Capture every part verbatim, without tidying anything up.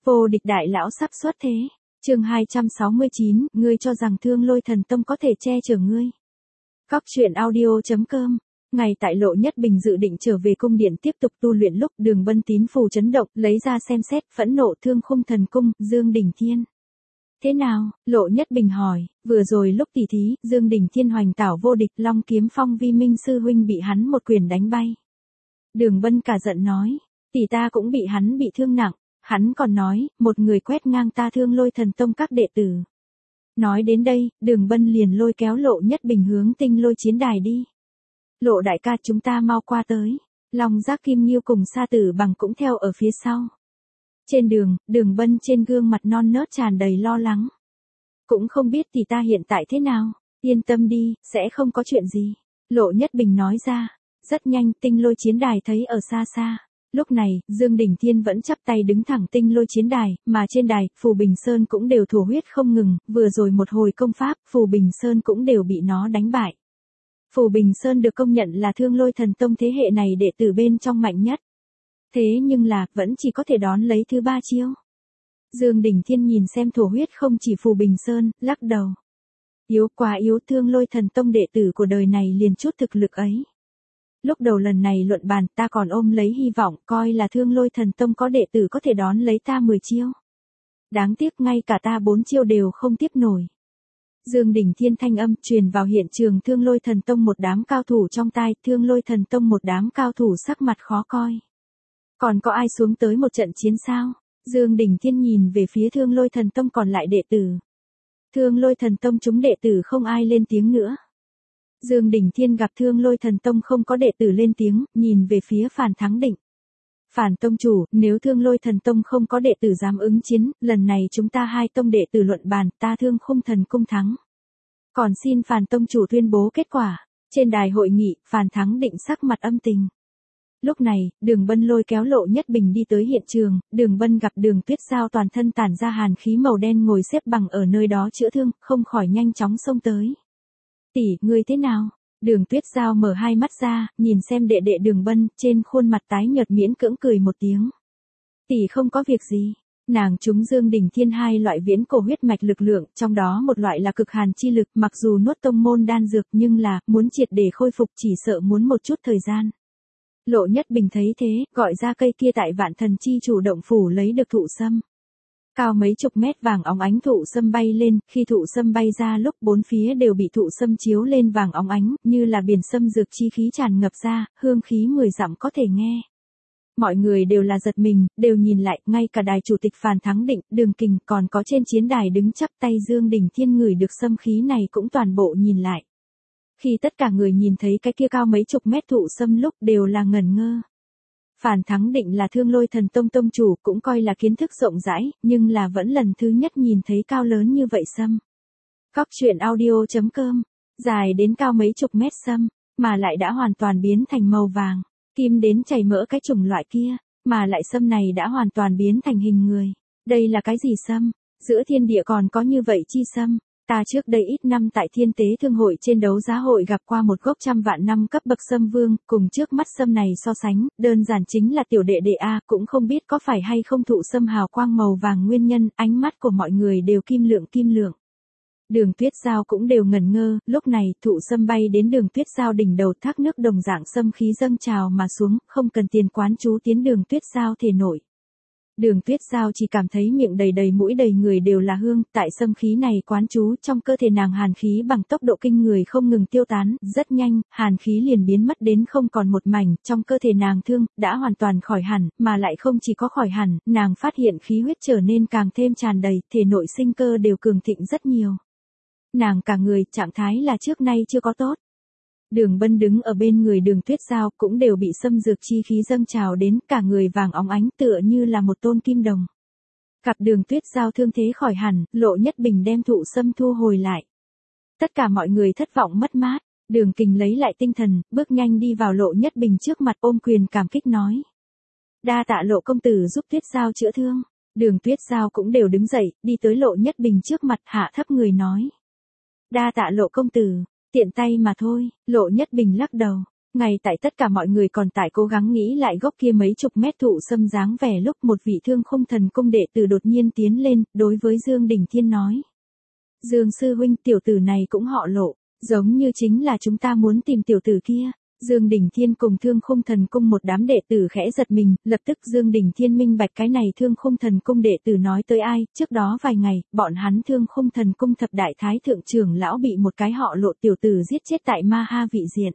Vô địch đại lão sắp xuất thế. Chương hai trăm sáu mươi chín, ngươi cho rằng Thương Lôi Thần Tông có thể che chở ngươi. Góc truyện audio chấm com. Ngày tại Lộ Nhất Bình dự định trở về cung điện tiếp tục tu luyện lúc Đường Bân tín phù chấn động, lấy ra xem xét, phẫn nộ Thương Khung Thần Cung, Dương Đỉnh Thiên. Thế nào? Lộ Nhất Bình hỏi, vừa rồi lúc tỉ thí, Dương Đỉnh Thiên hoành tảo vô địch, Long Kiếm Phong Vi Minh sư huynh bị hắn một quyền đánh bay. Đường Bân cả giận nói, tỷ ta cũng bị hắn bị thương nặng. Hắn còn nói, một người quét ngang ta Thương Lôi Thần Tông các đệ tử. Nói đến đây, Đường Bân liền lôi kéo Lộ Nhất Bình hướng Tinh Lôi chiến đài đi. Lộ đại ca, chúng ta mau qua tới. Long Giác Kim Nghiêu cùng Sa Tử Bằng cũng theo ở phía sau. Trên đường, Đường Bân trên gương mặt non nớt tràn đầy lo lắng. Cũng không biết tỷ ta hiện tại thế nào. Yên tâm đi, sẽ không có chuyện gì. Lộ Nhất Bình nói ra. Rất nhanh, Tinh Lôi chiến đài thấy ở xa xa. Lúc này, Dương Đỉnh Thiên vẫn chắp tay đứng thẳng Tinh Lôi chiến đài, mà trên đài, Phù Bình Sơn cũng đều thổ huyết không ngừng, vừa rồi một hồi công pháp, Phù Bình Sơn cũng đều bị nó đánh bại. Phù Bình Sơn được công nhận là Thương Lôi Thần Tông thế hệ này đệ tử bên trong mạnh nhất. Thế nhưng là, vẫn chỉ có thể đón lấy thứ ba chiêu. Dương Đỉnh Thiên nhìn xem thổ huyết không chỉ Phù Bình Sơn, lắc đầu. Yếu quá yếu, Thương Lôi Thần Tông đệ tử của đời này liền chút thực lực ấy. Lúc đầu lần này luận bàn ta còn ôm lấy hy vọng coi là Thương Lôi Thần Tông có đệ tử có thể đón lấy ta mười chiêu. Đáng tiếc ngay cả ta bốn chiêu đều không tiếp nổi. Dương Đỉnh Thiên thanh âm truyền vào hiện trường Thương Lôi Thần Tông một đám cao thủ trong tai, Thương Lôi Thần Tông một đám cao thủ sắc mặt khó coi. Còn có ai xuống tới một trận chiến sao? Dương Đỉnh Thiên nhìn về phía Thương Lôi Thần Tông còn lại đệ tử. Thương Lôi Thần Tông chúng đệ tử không ai lên tiếng nữa. Dương Đỉnh Thiên gặp Thương Lôi Thần Tông không có đệ tử lên tiếng, nhìn về phía Phàn Thắng Định. Phàn tông chủ, nếu Thương Lôi Thần Tông không có đệ tử dám ứng chiến, lần này chúng ta hai tông đệ tử luận bàn, ta Thương Khung Thần Cung thắng. Còn xin Phàn tông chủ tuyên bố kết quả. Trên đài hội nghị, Phàn Thắng Định sắc mặt âm tình. Lúc này, Đường Bân lôi kéo Lộ Nhất Bình đi tới hiện trường, Đường Bân gặp Đường Tuyết Giao toàn thân tản ra hàn khí màu đen ngồi xếp bằng ở nơi đó chữa thương, không khỏi nhanh chóng xông tới. Tỷ, ngươi thế nào? Đường Tuyết Giao mở hai mắt ra, nhìn xem đệ đệ Đường Bân, trên khuôn mặt tái nhợt miễn cưỡng cười một tiếng. Tỷ không có việc gì. Nàng trúng Dương Đỉnh Thiên hai loại viễn cổ huyết mạch lực lượng, trong đó một loại là cực hàn chi lực, mặc dù nuốt tông môn đan dược nhưng là, muốn triệt để khôi phục chỉ sợ muốn một chút thời gian. Lộ Nhất Bình thấy thế, gọi ra cây kia tại Vạn Thần Chi chủ động phủ lấy được thụ sâm. Cao mấy chục mét vàng óng ánh thụ sâm bay lên, khi thụ sâm bay ra lúc bốn phía đều bị thụ sâm chiếu lên vàng óng ánh, như là biển sâm dược chi khí tràn ngập ra, hương khí mười dặm có thể nghe. Mọi người đều là giật mình, đều nhìn lại, ngay cả đài chủ tịch Phàn Thắng Định, Đường Kình, còn có trên chiến đài đứng chắp tay Dương Đỉnh Thiên ngửi được sâm khí này cũng toàn bộ nhìn lại. Khi tất cả người nhìn thấy cái kia cao mấy chục mét thụ sâm lúc đều là ngẩn ngơ. Phàn Thắng Định là Thương Lôi Thần Tông tông chủ, cũng coi là kiến thức rộng rãi, nhưng là vẫn lần thứ nhất nhìn thấy cao lớn như vậy sâm. Góc truyện audio chấm com, dài đến cao mấy chục mét sâm, mà lại đã hoàn toàn biến thành màu vàng, kim đến chảy mỡ cái chủng loại kia, mà lại sâm này đã hoàn toàn biến thành hình người. Đây là cái gì sâm? Giữa thiên địa còn có như vậy chi sâm? Ta trước đây ít năm tại Thiên Tế Thương hội trên đấu giá hội gặp qua một gốc trăm vạn năm cấp bậc sâm vương, cùng trước mắt sâm này so sánh, đơn giản chính là tiểu đệ đệ A, cũng không biết có phải hay không thụ sâm hào quang màu vàng nguyên nhân, ánh mắt của mọi người đều kim lượng kim lượng. Đường Tuyết Giao cũng đều ngẩn ngơ, lúc này, thụ sâm bay đến Đường Tuyết Giao đỉnh đầu, thác nước đồng dạng sâm khí dâng trào mà xuống, không cần tiền quán chú tiến Đường Tuyết Giao thể nổi. Đường Tuyết Giao chỉ cảm thấy miệng đầy đầy mũi đầy người đều là hương, tại sâm khí này quán chú trong cơ thể nàng hàn khí bằng tốc độ kinh người không ngừng tiêu tán, rất nhanh, hàn khí liền biến mất đến không còn một mảnh, trong cơ thể nàng thương, đã hoàn toàn khỏi hẳn, mà lại không chỉ có khỏi hẳn, nàng phát hiện khí huyết trở nên càng thêm tràn đầy, thể nội sinh cơ đều cường thịnh rất nhiều. Nàng cả người, trạng thái là trước nay chưa có tốt. Đường Bân đứng ở bên người Đường Tuyết Giao cũng đều bị sâm dược chi khí dâng trào đến, cả người vàng óng ánh tựa như là một tôn kim đồng. Gặp Đường Tuyết Giao thương thế khỏi hẳn, Lộ Nhất Bình đem thụ sâm thu hồi lại. Tất cả mọi người thất vọng mất mát, Đường Kình lấy lại tinh thần, bước nhanh đi vào Lộ Nhất Bình trước mặt ôm quyền cảm kích nói. Đa tạ Lộ công tử giúp Tuyết Giao chữa thương. Đường Tuyết Giao cũng đều đứng dậy, đi tới Lộ Nhất Bình trước mặt hạ thấp người nói. Đa tạ Lộ công tử. Tiện tay mà thôi, Lộ Nhất Bình lắc đầu. Ngay tại tất cả mọi người còn tại cố gắng nghĩ lại gốc kia mấy chục mét thụ sâm dáng vẻ lúc một vị Thương Khung Thần Cung đệ tử đột nhiên tiến lên, đối với Dương Đình Thiên nói. Dương sư huynh, tiểu tử này cũng họ Lộ, giống như chính là chúng ta muốn tìm tiểu tử kia. Dương Đình Thiên cùng Thương Khung Thần Cung một đám đệ tử khẽ giật mình, lập tức Dương Đình Thiên minh bạch cái này Thương Khung Thần Cung đệ tử nói tới ai, trước đó vài ngày, bọn hắn Thương Khung Thần Cung thập đại thái thượng trưởng lão bị một cái họ Lộ tiểu tử giết chết tại Ma Ha vị diện.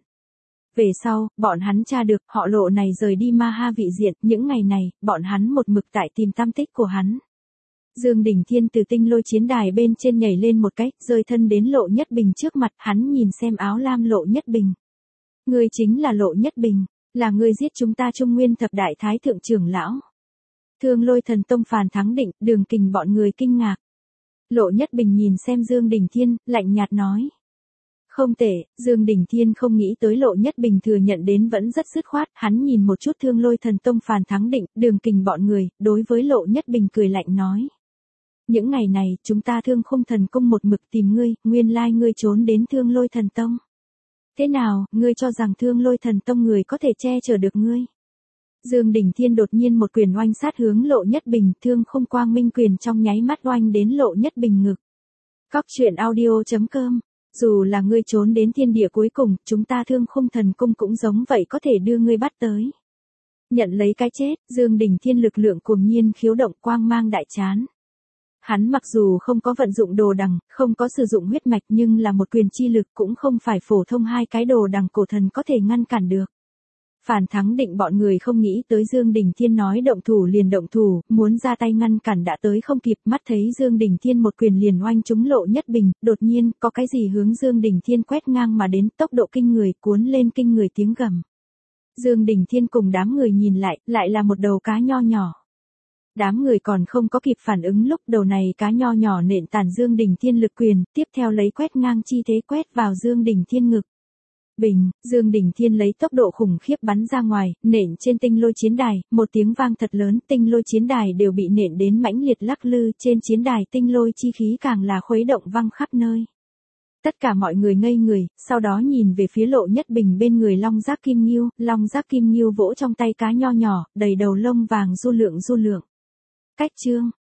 Về sau, bọn hắn tra được, họ Lộ này rời đi Ma Ha vị diện, những ngày này, bọn hắn một mực tại tìm tam tích của hắn. Dương Đình Thiên từ tinh lôi chiến đài bên trên nhảy lên một cái, rơi thân đến Lộ Nhất Bình trước mặt, hắn nhìn xem áo lam Lộ Nhất Bình. Ngươi chính là Lộ Nhất Bình, là ngươi giết chúng ta Trung Nguyên thập đại thái thượng trưởng lão. Thương Lôi Thần Tông Phàn Thắng Định, Đường Kình bọn người kinh ngạc. Lộ Nhất Bình nhìn xem Dương Đình Thiên, lạnh nhạt nói. Không tệ, Dương Đình Thiên không nghĩ tới Lộ Nhất Bình thừa nhận đến vẫn rất dứt khoát, hắn nhìn một chút Thương Lôi Thần Tông Phàn Thắng Định, Đường Kình bọn người, đối với Lộ Nhất Bình cười lạnh nói. Những ngày này, chúng ta Thương Khung Thần Cung một mực tìm ngươi, nguyên lai ngươi trốn đến Thương Lôi Thần Tông. Thế nào, ngươi cho rằng Thương Lôi Thần Tông người có thể che chở được ngươi? Dương Đình Thiên đột nhiên một quyền oanh sát hướng Lộ Nhất Bình, Thương Khung Quang Minh quyền trong nháy mắt oanh đến Lộ Nhất Bình ngực. Cóc truyện audio chấm com. Dù là ngươi trốn đến thiên địa cuối cùng, chúng ta Thương Khung Thần Cung cũng giống vậy có thể đưa ngươi bắt tới. Nhận lấy cái chết, Dương Đình Thiên lực lượng cuồng nhiên khiếu động, quang mang đại chán. Hắn mặc dù không có vận dụng đồ đằng, không có sử dụng huyết mạch nhưng là một quyền chi lực cũng không phải phổ thông hai cái đồ đằng cổ thần có thể ngăn cản được. Phàn Thắng Định bọn người không nghĩ tới Dương Đình Thiên nói động thủ liền động thủ, muốn ra tay ngăn cản đã tới không kịp, mắt thấy Dương Đình Thiên một quyền liền oanh trúng Lộ Nhất Bình, đột nhiên, có cái gì hướng Dương Đình Thiên quét ngang mà đến, tốc độ kinh người, cuốn lên kinh người tiếng gầm. Dương Đình Thiên cùng đám người nhìn lại, lại là một đầu cá nho nhỏ. Đám người còn không có kịp phản ứng lúc đầu này cá nho nhỏ nện tàn Dương Đình Thiên lực quyền, tiếp theo lấy quét ngang chi thế quét vào Dương Đình Thiên ngực. Bình, Dương Đình Thiên lấy tốc độ khủng khiếp bắn ra ngoài, nện trên tinh lôi chiến đài, một tiếng vang thật lớn, tinh lôi chiến đài đều bị nện đến mãnh liệt lắc lư, trên chiến đài tinh lôi chi khí càng là khuấy động văng khắp nơi. Tất cả mọi người ngây người, sau đó nhìn về phía Lộ Nhất Bình bên người Long Giác Kim Nghiêu, Long Giác Kim Nghiêu vỗ trong tay cá nho nhỏ, đầy đầu lông vàng du lượng du lượng. Cách chương